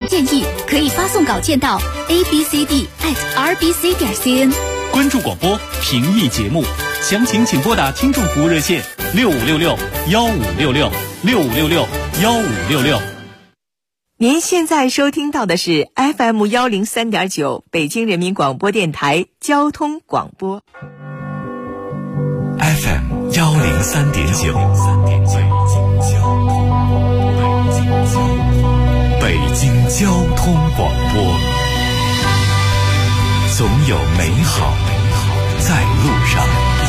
建议，可以发送稿件到 abcd@rbc.cn。 关注广播，评议节目，详情请拨打听众服务热线6566-1566-6566-1566。 您现在收听到的是 FM103.9 北京人民广播电台交通广播。 FM103.9 北京交通广播，总有美好在路上。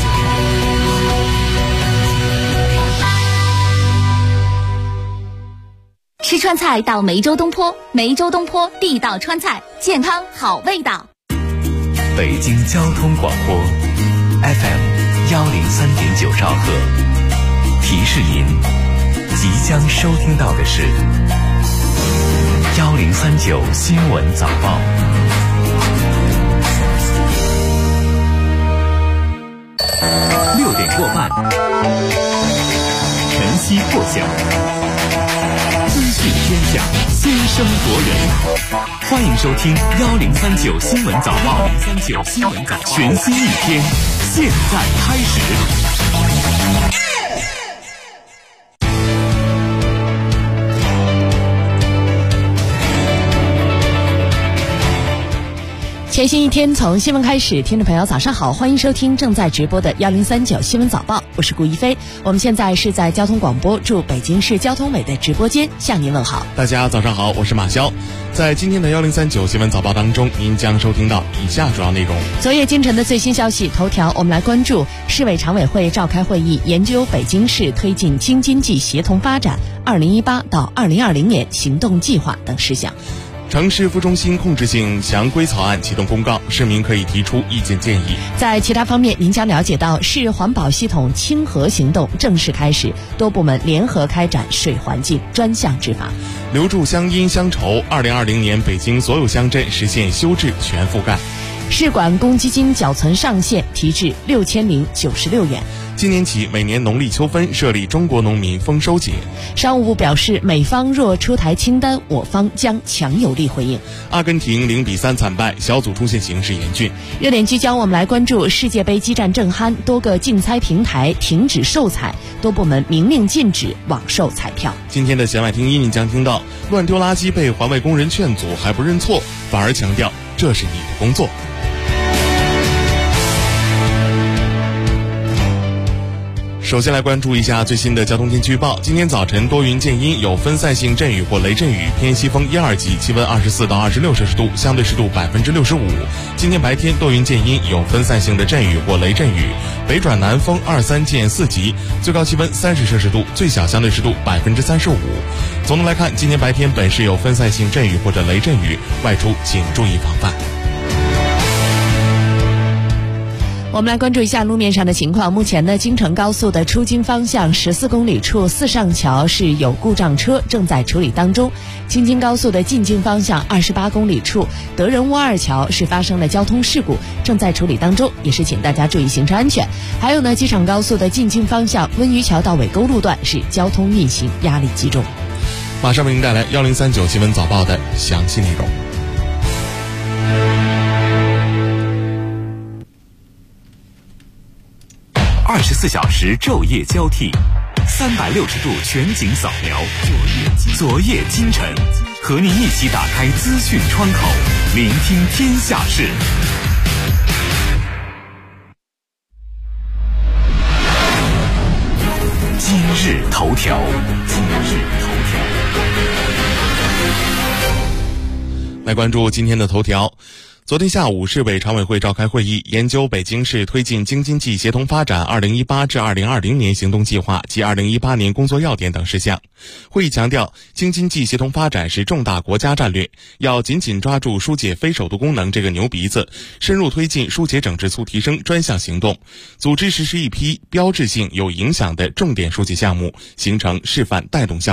吃川菜到梅州东坡，梅州东坡地道川菜，健康好味道。 北京交通广播 FM103.9 兆赫，提示您即将收听到的是1039新闻早报。6点过半，晨曦破晓，资讯天下，先声夺人。欢迎收听1039新闻早报，1039新闻早报，全新一天，现在开始。 全新一天从新闻开始，听众朋友早上好，欢迎收听正在直播的1039新闻早报，我是顾一飞。我们现在是在交通广播驻北京市交通委的直播间向您问好。 大家早上好，我是马潇。在今天的1039新闻早报当中，您将收听到以下主要内容。 昨夜今晨的最新消息头条，我们来关注市委常委会召开会议，研究北京市推进京津冀协同发展2018到2020年行动计划等事项。 城市副中心控制性详规草案启动公告，市民可以提出意见建议。 在其他方面，您将了解到市环保系统清河行动正式开始，多部门联合开展水环境专项执法。 留住乡音乡愁，2020年北京所有乡镇实现修治全覆盖。 市管公积金缴存上限提至6096元。 今年起，每年农历秋分设立中国农民丰收节。 商务部表示，美方若出台清单，我方将强有力回应。 阿根廷0-3惨败，小组出线形势严峻。 热点聚焦，我们来关注世界杯激战正酣，多个竞猜平台停止售彩，多部门明令禁止网售彩票。 今天的弦外听音，你将听到乱丢垃圾被环卫工人劝阻还不认错，反而强调这是你的工作。首先来关注一下最新的交通天气预报。今天早晨多云见阴，有分散性阵雨或雷阵雨，偏西风1、2级，气温24到26摄氏度，相对湿度65%。今天白天多云见阴，有分散性的阵雨或雷阵雨，北转南风2、3见4级，最高气温30摄氏度，最小相对湿度35%。总的来看，今天白天本市有分散性阵雨或者雷阵雨，外出请注意防范。 我们来关注一下路面上的情况。目前呢，京承高速的出京方向14公里处四上桥是有故障车，正在处理当中。京津高速的进京方向28公里处德仁窝二桥是发生了交通事故，正在处理当中，也是请大家注意行车安全。还有呢，机场高速的进京方向温榆桥到尾沟路段是交通运行压力集中。 马上为您带来1039新闻早报的详细内容。 24小时昼夜交替，360度全景扫描，昨夜今晨，和您一起打开资讯窗口，聆听天下事。今日头条。 来关注今天的头条。昨天下午，市委常委会召开会议，研究北京市推进京津冀协同发展2018至2020年行动计划及2018年工作要点等事项。会议强调，京津冀协同发展是重大国家战略，要紧紧抓住疏解非首都功能这个牛鼻子，深入推进疏解整治促提升专项行动，组织实施一批标志性有影响的重点疏解项目，形成示范带动效应。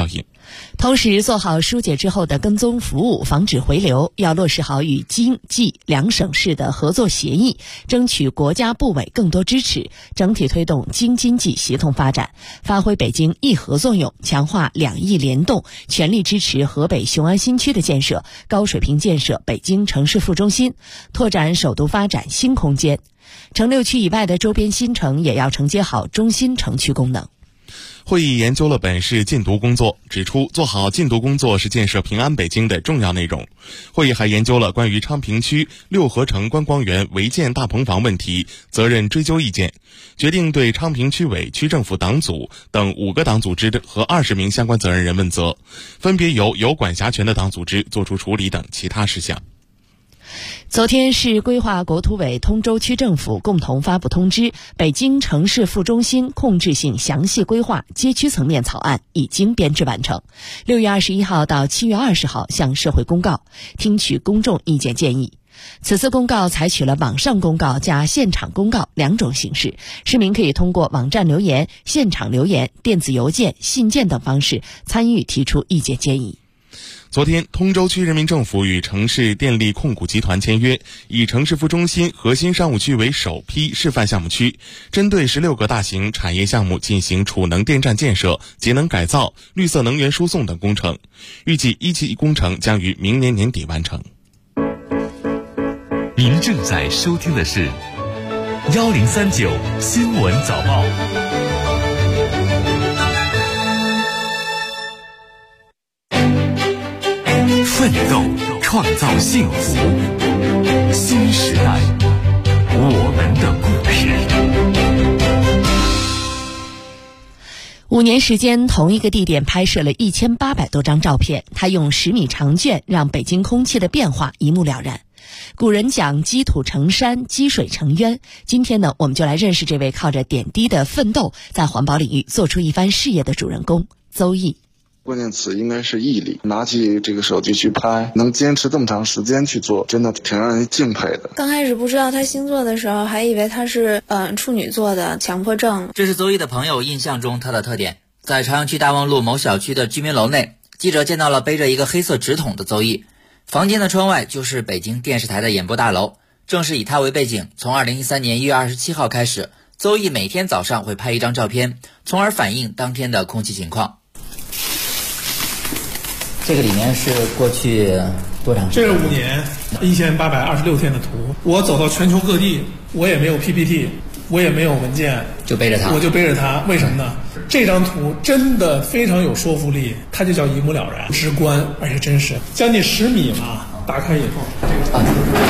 同时做好疏解之后的跟踪服务，防止回流，要落实好与京冀两省市的合作协议，争取国家部委更多支持，整体推动京津冀协同发展，发挥北京议和作用，强化两议联动，全力支持河北雄安新区的建设，高水平建设北京城市副中心，拓展首都发展新空间。城6区以外的周边新城也要承接好中心城区功能。 会议研究了本市禁毒工作，指出做好禁毒工作是建设平安北京的重要内容。会议还研究了关于昌平区六合城观光园违建大棚房问题责任追究意见，决定对昌平区委、区政府党组等5个党组织和20名相关责任人问责，分别由有管辖权的党组织作出处理等其他事项。 昨天，市规划国土委、通州区政府共同发布通知，北京城市副中心控制性详细规划街区层面草案已经编制完成，6月21号到7月20号向社会公告，听取公众意见建议。此次公告采取了网上公告加现场公告2种形式，市民可以通过网站留言、现场留言、电子邮件、信件等方式参与提出意见建议。 昨天，通州区人民政府与城市电力控股集团签约，以城市副中心核心商务区为首批示范项目区，针对16个大型产业项目进行储能电站建设、节能改造、绿色能源输送等工程，预计1期工程将于明年年底完成。 您正在收听的是1039新闻早报。奋斗，创造幸福。新时代，我们的故事。 5年时间，同一个地点拍摄了1800多张照片，他用10米长卷让北京空气的变化一目了然。古人讲积土成山，积水成渊。今天呢，我们就来认识这位靠着点滴的奋斗，在环保领域做出一番事业的主人公邹毅。 关键词应该是毅力，拿起这个手机去拍，能坚持这么长时间去做，真的挺让人敬佩的。 刚开始不知道他星座的时候，还以为他是处女座的强迫症。 这是邹毅的朋友印象中他的特点。在朝阳区大望路某小区的居民楼内，记者见到了背着一个黑色纸筒的邹毅，房间的窗外就是北京电视台的演播大楼。正是以他为背景，从2013年1月27号开始，邹毅每天早上会拍一张照片，从而反映当天的空气情况。这个里面是过去多长时间？ 这是5年1826天的图。我走到全球各地，我也没有 PPT， 我也没有文件， 就背着它。 我就背着它，为什么呢？这张图真的非常有说服力，它就叫一目了然、直观而且真实。将近10米嘛，打开以后，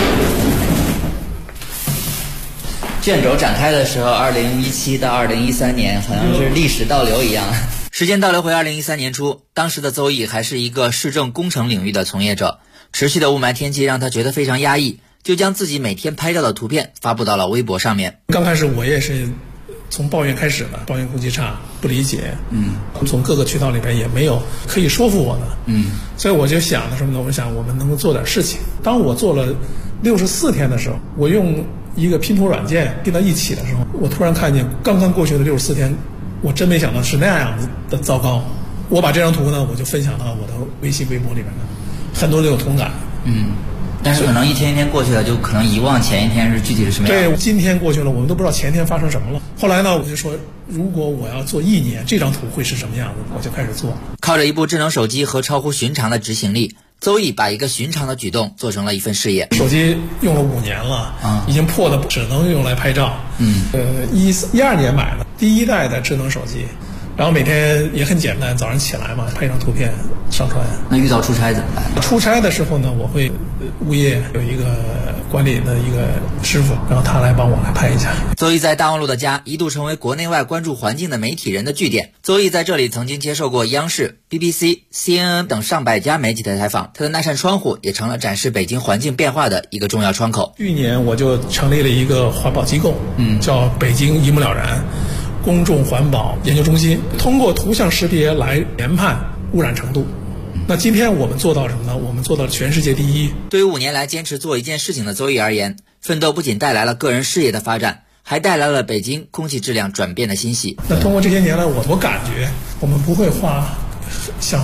卷轴展开的时候，2017到2013年，好像是历史倒流一样。时间倒流回2013年初，当时的邹毅还是一个市政工程领域的从业者，持续的雾霾天气让他觉得非常压抑，就将自己每天拍照的图片发布到了微博上面。 刚开始我也是从抱怨开始的，抱怨空气差，不理解，从各个渠道里边也没有可以说服我的，所以我就想的什么呢？我想我们能够做点事情。当我做了64天的时候，我用一个拼图软件拼到一起的时候，我突然看见刚刚过去的64天，我真没想到是那样子的糟糕。我把这张图呢，我就分享到我的微信微博里边了，很多人有同感。 但是可能一天一天过去了，就可能遗忘前一天是具体是什么样。 对，今天过去了，我们都不知道前天发生什么了。后来呢，我就说，如果我要做1年，这张图会是什么样子，我就开始做。 靠着一部智能手机和超乎寻常的执行力，邹毅把一个寻常的举动做成了一份事业。 手机用了5年了，已经破的只能用来拍照。12年买了第1代的智能手机，然后每天也很简单，早上起来嘛，拍一张图片上传。 那遇到出差怎么办？ 出差的时候呢，我会物业有一个管理的一个师傅，然后他来帮我来拍一下。 邹毅在大望路的家一度成为国内外关注环境的媒体人的据点。邹毅在这里曾经接受过央视、BBC、CNN 等上百家媒体的采访，他的那扇窗户也成了展示北京环境变化的一个重要窗口。 去年我就成立了一个环保机构，叫北京一目了然公众环保研究中心，通过图像识别来研判污染程度。那今天我们做到什么呢？我们做到全世界第一。 对于5年来坚持做一件事情的邹毅而言，奋斗不仅带来了个人事业的发展，还带来了北京空气质量转变的欣喜。 那通过这些年来，我感觉我们不会花像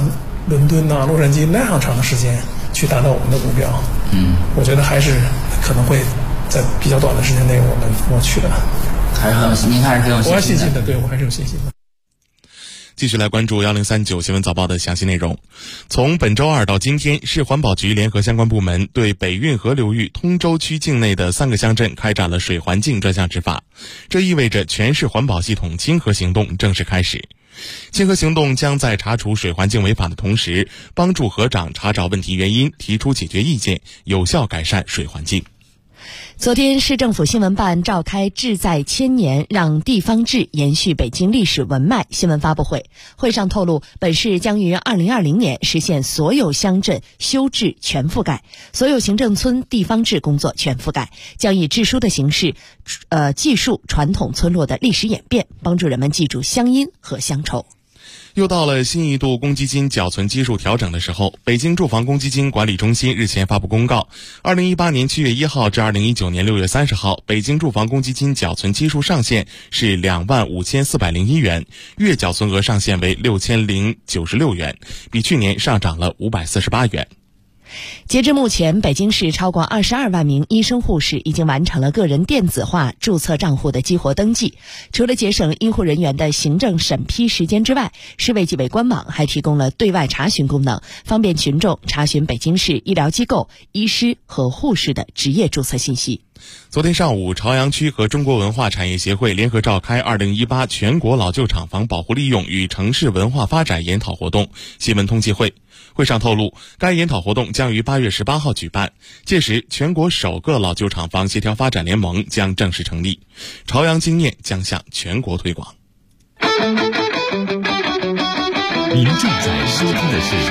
伦敦呐、洛杉矶那样长的时间去达到我们的目标。我觉得还是可能会在比较短的时间内我们获取的。 您还是很有信心的。 我还信心的，对，我还是有信心的。 继续来关注1039新闻早报的详细内容。从本周二到今天，市环保局联合相关部门对北运河流域通州区境内的3个乡镇开展了水环境专项执法，这意味着全市环保系统清河行动正式开始。清河行动将在查处水环境违法的同时，帮助河长查找问题原因，提出解决意见，有效改善水环境。 昨天，市政府新闻办召开志在千年，让地方志延续北京历史文脉新闻发布会。会上透露，本市将于2020年实现所有乡镇修治全覆盖，所有行政村地方志工作全覆盖，将以志书的形式，记述传统村落的历史演变，帮助人们记住乡音和乡愁。 又到了新一度公积金缴存基数调整的时候，北京住房公积金管理中心日前发布公告，2018年7月1号至2019年6月30号，北京住房公积金缴存基数上限是25401元，月缴存额上限为6096元，比去年上涨了548元。 截至目前，北京市超过22万名医生护士已经完成了个人电子化注册账户的激活登记。除了节省医护人员的行政审批时间之外，市卫计委官网还提供了对外查询功能，方便群众查询北京市医疗机构、医师和护士的职业注册信息。 昨天上午，朝阳区和中国文化产业协会联合召开2018全国老旧厂房保护利用与城市文化发展研讨活动新闻通气会。会上透露，该研讨活动将于8月18号举办，届时全国首个老旧厂房协调发展联盟将正式成立，朝阳经验将向全国推广。 您正在收听的是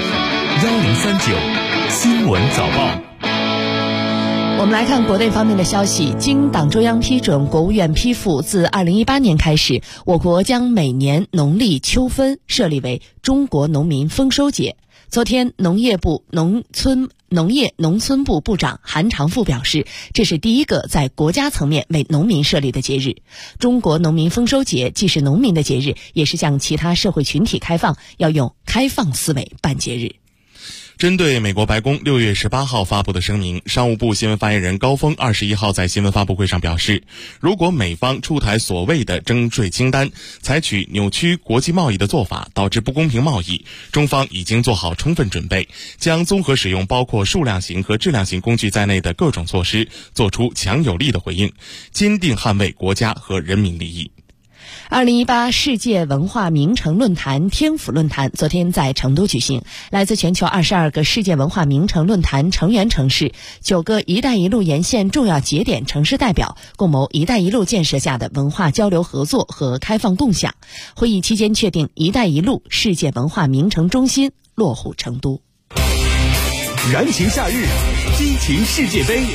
1039新闻早报。 我们来看国内方面的消息，经党中央批准，国务院批复，自2018年开始，我国将每年农历秋分设立为中国农民丰收节。昨天，农业农村部部长韩长赋表示，这是第一个在国家层面为农民设立的节日。中国农民丰收节既是农民的节日，也是向其他社会群体开放，要用开放思维办节日。 针对美国白宫6月18号发布的声明，商务部新闻发言人高峰21号在新闻发布会上表示，如果美方出台所谓的征税清单，采取扭曲国际贸易的做法，导致不公平贸易，中方已经做好充分准备，将综合使用包括数量型和质量型工具在内的各种措施，做出强有力的回应，坚定捍卫国家和人民利益。 2018世界文化名城论坛天府论坛昨天在成都举行，来自全球22个世界文化名城论坛成员城市、9个“一带一路”沿线重要节点城市代表共谋“一带一路”建设下的文化交流合作和开放共享。会议期间确定“一带一路”世界文化名城中心落户成都。 燃情夏日，激情世界杯。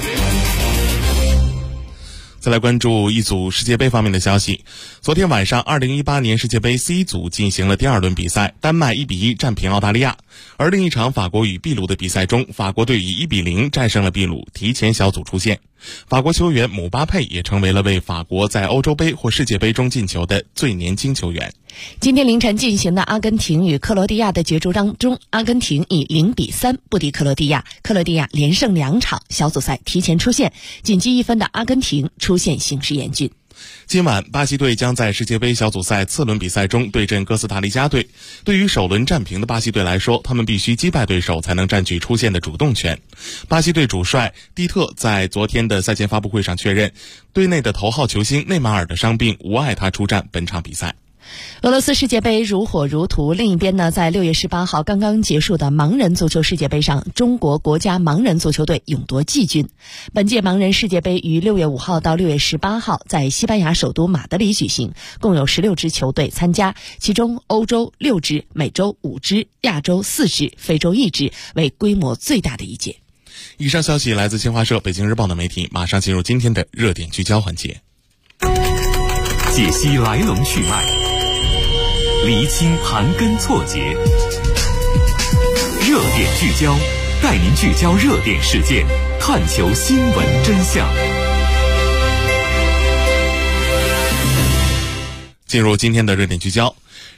再来关注一组世界杯方面的消息。昨天晚上2018年世界杯 C 组进行了第2轮比赛，丹麦1-1战平澳大利亚。而另一场法国与秘鲁的比赛中，法国队以1-0战胜了秘鲁，提前小组出线。法国球员姆巴佩也成为了为法国在欧洲杯或世界杯中进球的最年轻球员。 今天凌晨进行的阿根廷与克罗地亚的角逐当中，阿根廷以0-3不敌克罗地亚，克罗地亚连胜2场，小组赛提前出线，仅积1分的阿根廷出现形势严峻。 今晚巴西队将在世界杯小组赛次轮比赛中对阵哥斯达黎加队。对于首轮战平的巴西队来说，他们必须击败对手才能占据出线的主动权。巴西队主帅蒂特在昨天的赛前发布会上确认，队内的头号球星内马尔的伤病无碍他出战本场比赛。 俄罗斯世界杯如火如荼，另一边呢，在6月18号刚刚结束的盲人足球世界杯上，中国国家盲人足球队勇夺季军。本届盲人世界杯于6月5号到6月18号在西班牙首都马德里举行，共有16支球队参加，其中欧洲6支、美洲5支、亚洲4支、非洲1支为规模最大的一届。 以上消息来自新华社、北京日报的媒体，马上进入今天的热点聚焦环节， 解析来龙去脉，厘清盘根错节，热点聚焦，带您聚焦热点事件，探求新闻真相。 进入今天的热点聚焦。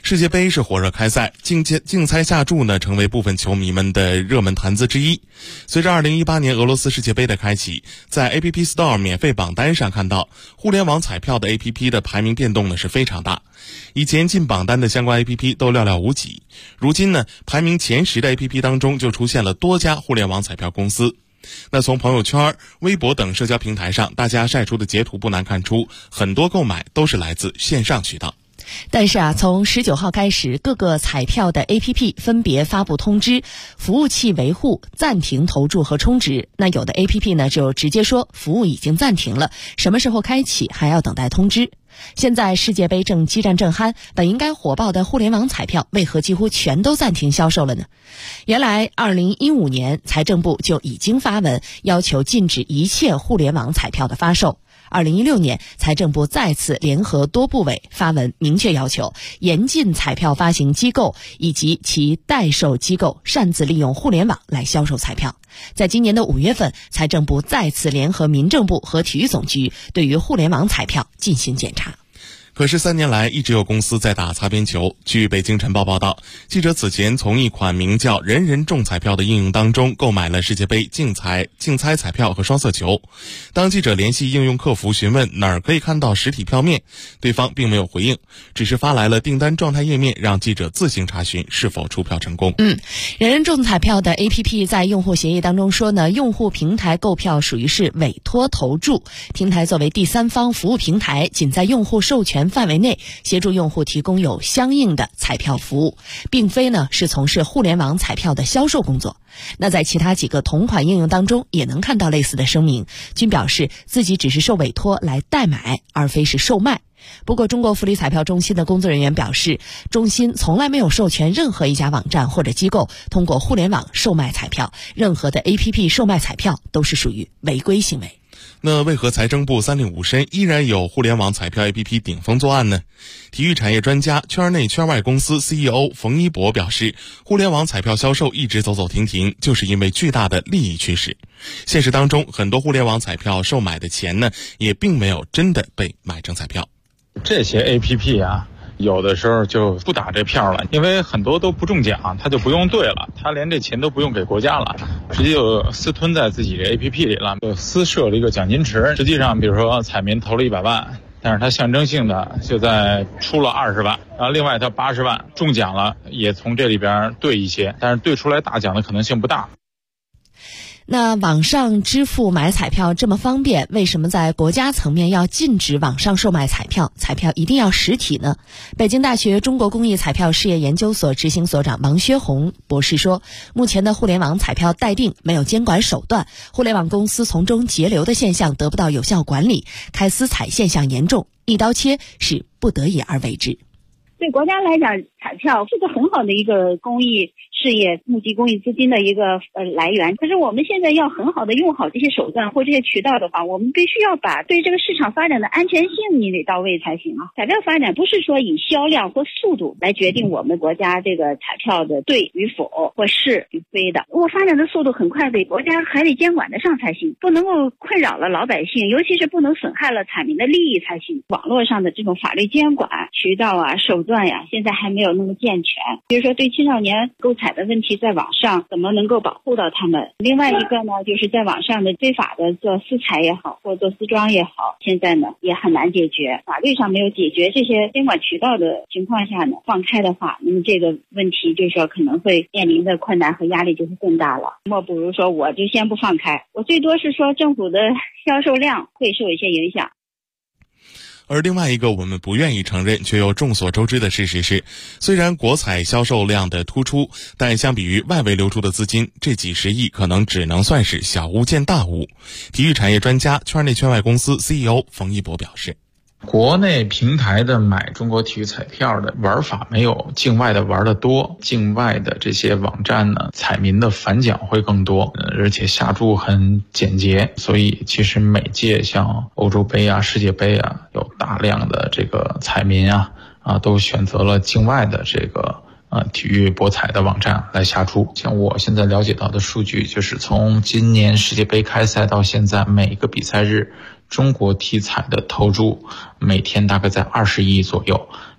世界杯是火热开赛，竞猜下注呢成为部分球迷们的热门谈资之一。随着2018年俄罗斯世界杯的开启，在 App Store 免费榜单上看到，互联网彩票的 App 的排名变动呢是非常大。以前进榜单的相关 App 都寥寥无几，如今呢排名前10的 App 当中就出现了多家互联网彩票公司。那从朋友圈、微博等社交平台上大家晒出的截图不难看出，很多购买都是来自线上渠道。 但是从19号开始，各个彩票的 APP 分别发布通知，服务器维护、暂停投注和充值。那有的 APP 呢就直接说服务已经暂停了，什么时候开启还要等待通知。现在世界杯正激战正酣，本应该火爆的互联网彩票为何几乎全都暂停销售了呢？原来2015年财政部就已经发文要求禁止一切互联网彩票的发售。2016年，财政部再次联合多部委发文明确要求，严禁彩票发行机构以及其代售机构擅自利用互联网来销售彩票。在今年的5月份，财政部再次联合民政部和体育总局对于互联网彩票进行检查。 可是3年来一直有公司在打擦边球。据北京晨报报道，记者此前从一款名叫人人中彩票的应用当中购买了世界杯竞猜彩票和双色球。当记者联系应用客服询问哪儿可以看到实体票面，对方并没有回应，只是发来了订单状态页面，让记者自行查询是否出票成功。 人人中彩票的 APP 在用户协议当中说呢，用户平台购票属于是委托投注，平台作为第三方服务平台，仅在用户授权范围内协助用户提供有相应的彩票服务，并非呢是从事互联网彩票的销售工作。那在其他几个同款应用当中也能看到类似的声明，均表示自己只是受委托来代买，而非是售卖。不过中国福利彩票中心的工作人员表示，中心从来没有授权任何一家网站或者机构通过互联网售卖彩票，任何的 APP 售卖彩票都是属于违规行为。 那为何财政部三令五申依然有互联网彩票 APP 顶风作案呢？体育产业专家、圈内圈外公司 CEO 冯一博表示，互联网彩票销售一直走走停停，就是因为巨大的利益驱使。现实当中，很多互联网彩票售买的钱呢，也并没有真的被买成彩票。 这些 APP 啊，有的时候就不打这票了，因为很多都不中奖，他就不用兑了，他连这钱都不用给国家了，直接就私吞在自己这 APP 里了，就私设了一个奖金池。实际上比如说彩民投了100万，但是他象征性的就在出了20万，然后另外他80万中奖了，也从这里边兑一些，但是兑出来大奖的可能性不大。 那网上支付买彩票这么方便，为什么在国家层面要禁止网上售卖彩票？彩票一定要实体呢？北京大学中国公益彩票事业研究所执行所长王薛红博士说，目前的互联网彩票待定，没有监管手段，互联网公司从中节流的现象得不到有效管理，开私彩现象严重，一刀切是不得已而为之。 对国家来讲，彩票是个很好的一个公益事业，募集公益资金的一个来源。可是我们现在要很好的用好这些手段或这些渠道的话，我们必须要把对这个市场发展的安全性你得到位才行啊。彩票发展不是说以销量或速度来决定我们国家这个彩票的对与否或是与非的。我发展的速度很快的，国家还得监管得上才行，不能够困扰了老百姓，尤其是不能损害了彩民的利益才行。网络上的这种法律监管渠道啊、手段呀，现在还没有那么健全。比如说对青少年购彩的问题，在网上怎么能够保护到他们？另外一个呢，就是在网上的非法的做私彩也好，或做私庄也好，现在呢也很难解决。法律上没有解决这些监管渠道的情况下呢，放开的话，那么这个问题就是说可能会面临的困难和压力就会更大了。莫不如说我就先不放开，我最多是说政府的销售量会受一些影响。 而另外一个我们不愿意承认却又众所周知的事实是，虽然国彩销售量的突出，但相比于外围流出的资金，这几十亿可能只能算是小巫见大巫。体育产业专家、圈内圈外公司 CEO 冯一博表示， 国内平台的买中国体育彩票的玩法没有境外的玩得多，境外的这些网站呢，彩民的返奖会更多，而且下注很简洁，所以其实每届像欧洲杯啊、世界杯啊，有大量的这个彩民都选择了境外的这个体育博彩的网站来下注。像我现在了解到的数据，就是从今年世界杯开赛到现在，每个比赛日中国体彩的投注每天大概在20亿左右，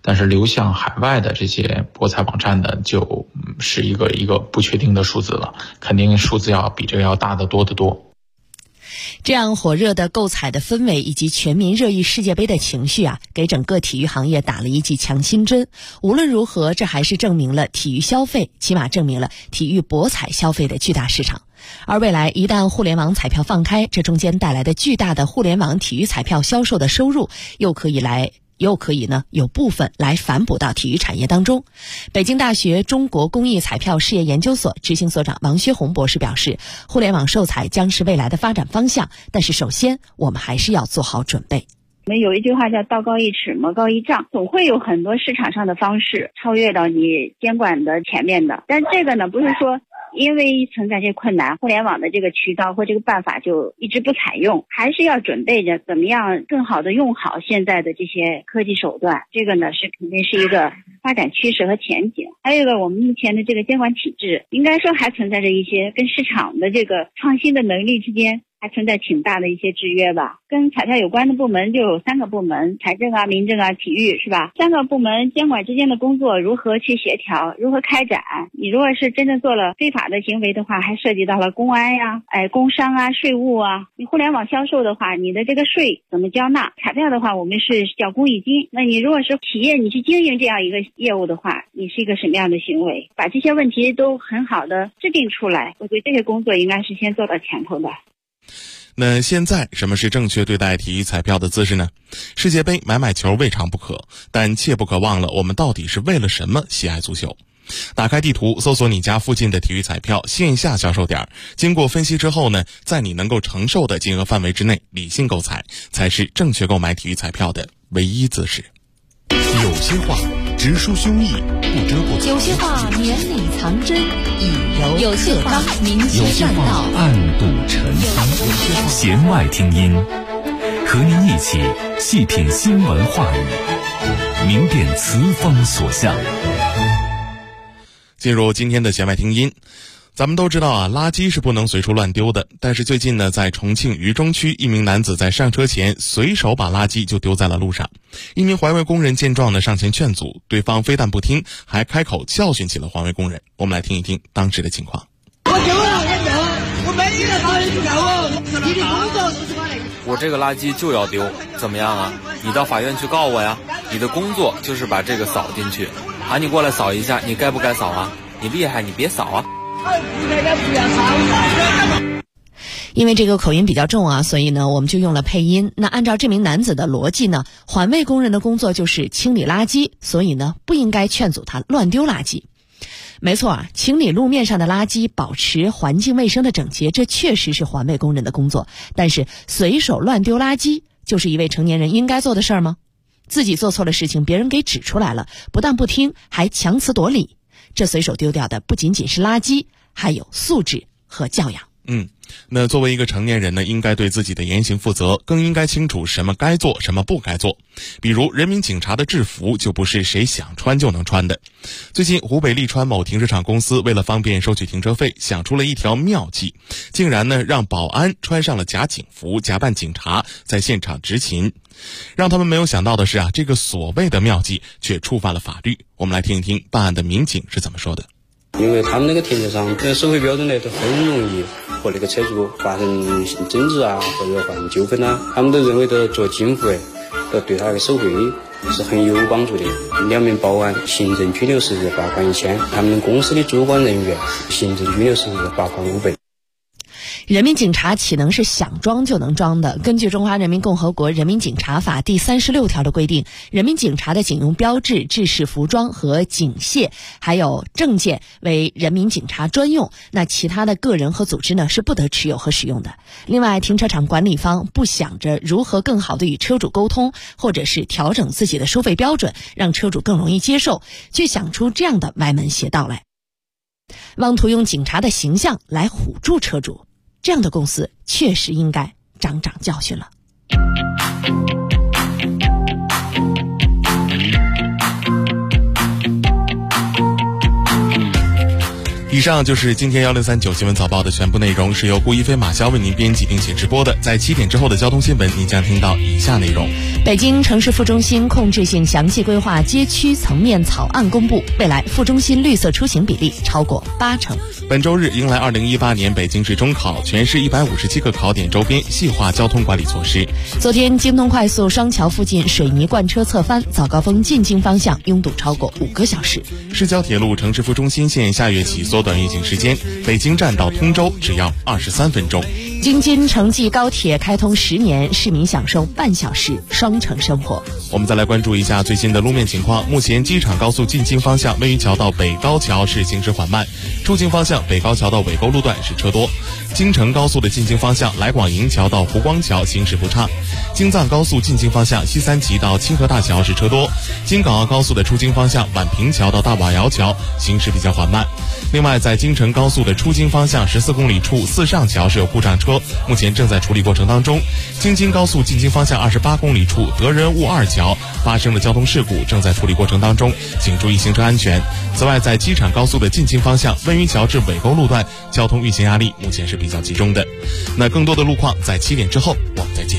但是流向海外的这些博彩网站呢，就是一个不确定的数字了，肯定数字要比这个要大得多得多。 这样火热的购彩的氛围以及全民热议世界杯的情绪啊，给整个体育行业打了一剂强心针。无论如何，这还是证明了体育消费，起码证明了体育博彩消费的巨大市场。而未来一旦互联网彩票放开，这中间带来的巨大的互联网体育彩票销售的收入，又可以呢有部分来反哺到体育产业当中。北京大学中国公益彩票事业研究所执行所长王薛红博士表示，互联网售彩将是未来的发展方向，但是首先我们还是要做好准备。 我们有一句话叫道高一尺，魔高一丈，总会有很多市场上的方式超越到你监管的前面的。但这个呢，不是说因为存在这困难，互联网的这个渠道或这个办法就一直不采用，还是要准备着怎么样更好的用好现在的这些科技手段。这个呢是肯定是一个发展趋势和前景。还有一个，我们目前的这个监管体制，应该说还存在着一些跟市场的这个创新的能力之间还存在挺大的一些制约吧。跟彩票有关的部门就有3个部门，财政啊、民政啊、体育，是吧？3个部门监管之间的工作如何去协调，如何开展？你如果是真正做了非法的行为的话，还涉及到了公安呀、工商啊、税务啊。你互联网销售的话，你的这个税怎么交纳？彩票的话，我们是交公益金。那你如果是企业，你去经营这样一个业务的话，你是一个什么样的行为？把这些问题都很好的制定出来，我觉得这些工作应该是先做到前头的。 那现在什么是正确对待体育彩票的姿势呢？世界杯买球未尝不可，但切不可忘了我们到底是为了什么喜爱足球。打开地图，搜索你家附近的体育彩票线下销售点，经过分析之后呢，在你能够承受的金额范围之内理性购彩，才是正确购买体育彩票的唯一姿势。 有些话直抒胸臆，不遮不藏； 有些话绵里藏针，以柔有些话明修栈道， 暗度陈仓。弦外听音，和您一起细品新闻话语，明辨词风所向。 进入今天的弦外听音。咱们都知道啊，垃圾是不能随处乱丢的。但是最近呢，在重庆渝中区，一名男子在上车前随手把垃圾就丢在了路上。一名环卫工人见状呢，上前劝阻，对方非但不听，还开口教训起了环卫工人。我们来听一听当时的情况。 我这个垃圾就要丢，怎么样啊？你到法院去告我呀？你的工作就是把这个扫进去，喊你过来扫一下，你该不该扫啊？你厉害，你别扫啊！ 因为这个口音比较重啊，所以呢我们就用了配音。那按照这名男子的逻辑呢，环卫工人的工作就是清理垃圾，所以呢不应该劝阻他乱丢垃圾。没错啊，清理路面上的垃圾，保持环境卫生的整洁，这确实是环卫工人的工作。但是随手乱丢垃圾就是一位成年人应该做的事儿吗？自己做错了事情，别人给指出来了，不但不听，还强词夺理。这随手丢掉的不仅仅是垃圾，还有素质和教养。 那作为一个成年人呢，应该对自己的言行负责，更应该清楚什么该做，什么不该做。比如人民警察的制服就不是谁想穿就能穿的。最近湖北利川某停车场公司为了方便收取停车费，想出了一条妙计，竟然呢让保安穿上了假警服，假扮警察在现场执勤。让他们没有想到的是啊，这个所谓的妙计却触犯了法律。我们来听一听办案的民警是怎么说的。 因为他们那个停车场的收费标准呢，都很容易和那个车主发生争执啊，或者发生纠纷啊，他们都认为的做警服都对他的收费是很有帮助的。2名保安行政拘留10日，罚款1000；他们公司的主管人员行政拘留10日，罚款500。 人民警察岂能是想装就能装的？根据《中华人民共和国人民警察法》第36条的规定，人民警察的警用标志、制式服装和警械还有证件为人民警察专用，那其他的个人和组织呢是不得持有和使用的。另外，停车场管理方不想着如何更好的与车主沟通，或者是调整自己的收费标准，让车主更容易接受，却想出这样的歪门邪道来，妄图用警察的形象来唬住车主。这样的公司确实应该长教训了。 以上就是今天1039新闻早报的全部内容，是由顾一飞、马潇为您编辑并且直播的。在7点之后的交通新闻，您将听到以下内容。 北京城市副中心控制性详细规划街区层面草案公布，未来副中心绿色出行比例超过80%。 本周日迎来2018年北京市中考，全市157个考点周边细化交通管理措施。 昨天，京东快速双桥附近水泥罐车侧翻，早高峰进京方向拥堵超过5个小时。 市郊铁路城市副中心线下月起缩短运行时间，北京站到通州只要23分钟。 京津城际高铁开通10年，市民享受半小时双城生活。 我们再来关注一下最新的路面情况。目前机场高速进京方向位于桥到北高桥是行驶缓慢，出京方向北高桥到尾沟路段是车多。京承高速的进京方向来广营桥到湖光桥行驶不畅。京藏高速进京方向西三旗到清河大桥是车多。京港澳高速的出京方向宛平桥到大瓦窑桥行驶比较缓慢。另外，在京承高速的出京方向14公里处四上桥是有故障车，目前正在处理过程当中。京津高速进京方向28公里处德仁雾二桥发生了交通事故，正在处理过程当中，请注意行车安全。此外，在机场高速的进京方向温榆桥至尾沟路段交通运行压力目前是比较集中的。那更多的路况在7点之后我们再见。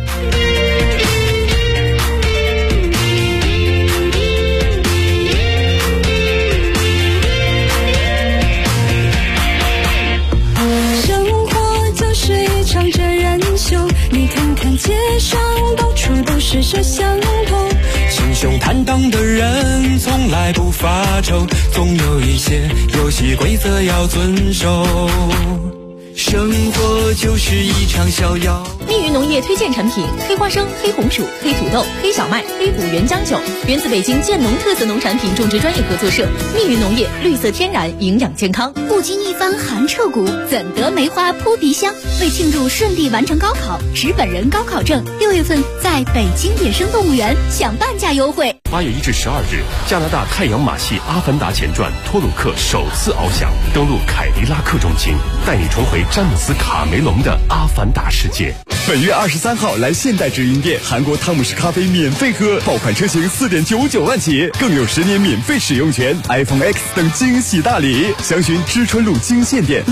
唱着人秀，你看看街上到处都是摄像头， 心胸坦荡的人从来不发愁，总有一些游戏规则要遵守。生活就是一场逍遥。 密云农业推荐产品：黑花生、黑红薯、黑土豆、黑小麦、黑虎原浆酒，源自北京建农特色农产品种植专业合作社。密云农业，绿色天然，营养健康。 不经一番寒彻骨，怎得梅花扑鼻香？为庆祝顺利完成高考，持本人高考证，6月份在北京野生动物园享半价优惠。 8月1至12日，加拿大太阳马戏《阿凡达前传》托鲁克首次翱翔，登陆凯迪拉克中心，带你重回詹姆斯·卡梅隆的阿凡达世界。 本月23号来现代直营店，韩国汤姆士咖啡免费喝，爆款车型4.99万起，更有10年免费使用权 ，iPhone X 等惊喜大礼。详询知春路金线店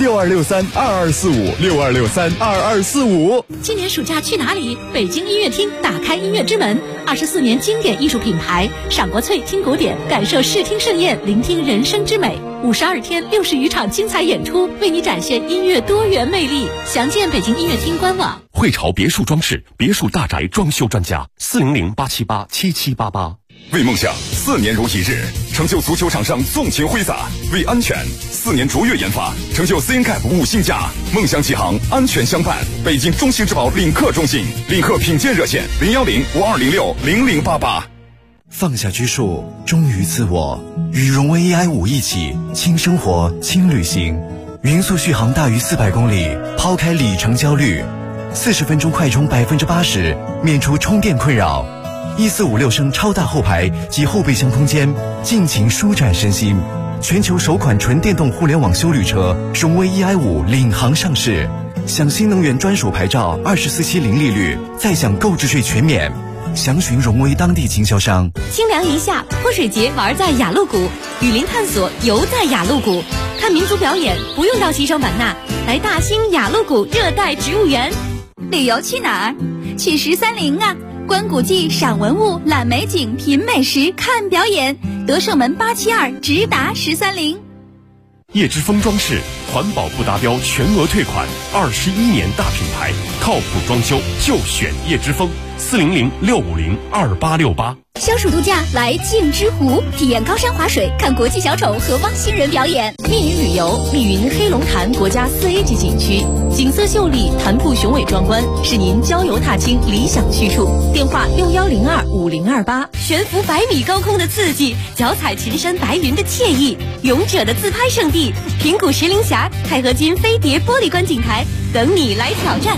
62632245，62632245。 今年暑假去哪里？北京音乐厅打开音乐之门，24年经典艺术品牌，赏国粹，听古典，感受视听盛宴，聆听人生之美。52天60余场精彩演出，为你展现音乐多元魅力。详见北京音乐厅官网。 汇潮别墅装饰，别墅大宅装修专家，400-878-7788。 为梦想4年如一日，成就足球场上纵情挥洒；为安全4年卓越研发，成就 CNCAP 5星加。梦想启航，安全相伴。北京中兴之宝领克中心，领克品鉴热线010-5206-0088。 放下拘束，忠于自我，与荣威 EI5一起轻生活轻旅行。匀速续航大于400公里，抛开里程焦虑，40分钟快充80%，免除充电困扰。1456升超大后排及后备箱空间，尽情舒展身心。全球首款纯电动互联网休旅车荣威 EI5领航上市，享新能源专属牌照，24期零利率，再享购置税全免。详询荣威当地经销商。 清凉一下，泼水节玩在雅鹿谷，雨林探索游在雅鹿谷，看民族表演不用到西双版纳，来大兴雅鹿谷热带植物园。 旅游去哪儿？去13陵啊！观古迹、赏文物、览美景、品美食、看表演，德胜门872直达13陵。 叶之峰装饰环保不达标全额退款，21年大品牌，靠谱装修就选叶之峰，400-650-2868。 消暑度假来镜之湖，体验高山滑水，看国际小丑和汪星人表演。 密云旅游，密云黑龙潭国家4A 级景区，景色秀丽，潭瀑雄伟壮观，是您郊游踏青理想去处。电话6102-5028。悬浮100米高空的刺激，脚踩群山白云的惬意，勇者的自拍圣地，平谷石林峡、钛合金飞碟玻璃观景台，等你来挑战。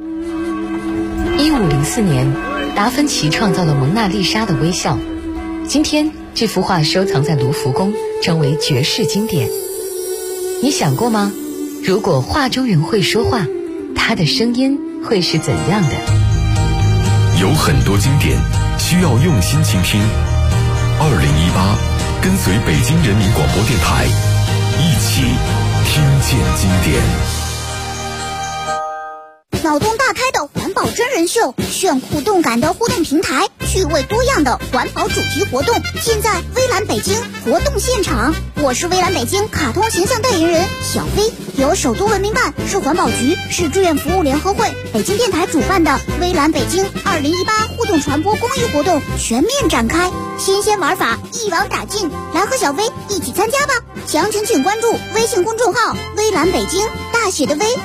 1504年，达芬奇创造了蒙娜丽莎的微笑。今天，这幅画收藏在卢浮宫，成为绝世经典。你想过吗？如果画中人会说话，他的声音会是怎样的？ 有很多经典需要用心倾听。2018，跟随北京人民广播电台，一起听见经典。 脑洞大开的环保真人人秀，炫酷动感的互动平台，趣味多样的环保主题活动，尽在微蓝北京活动现场。我是微蓝北京卡通形象代言人小飞，由首都文明办、市环保局、市志愿服务联合会、北京电台主办的微蓝北京2018互动传播公益活动全面展开，新鲜玩法一网打尽，来和小飞一起参加吧！详情请关注微信公众号微蓝北京，大写的微，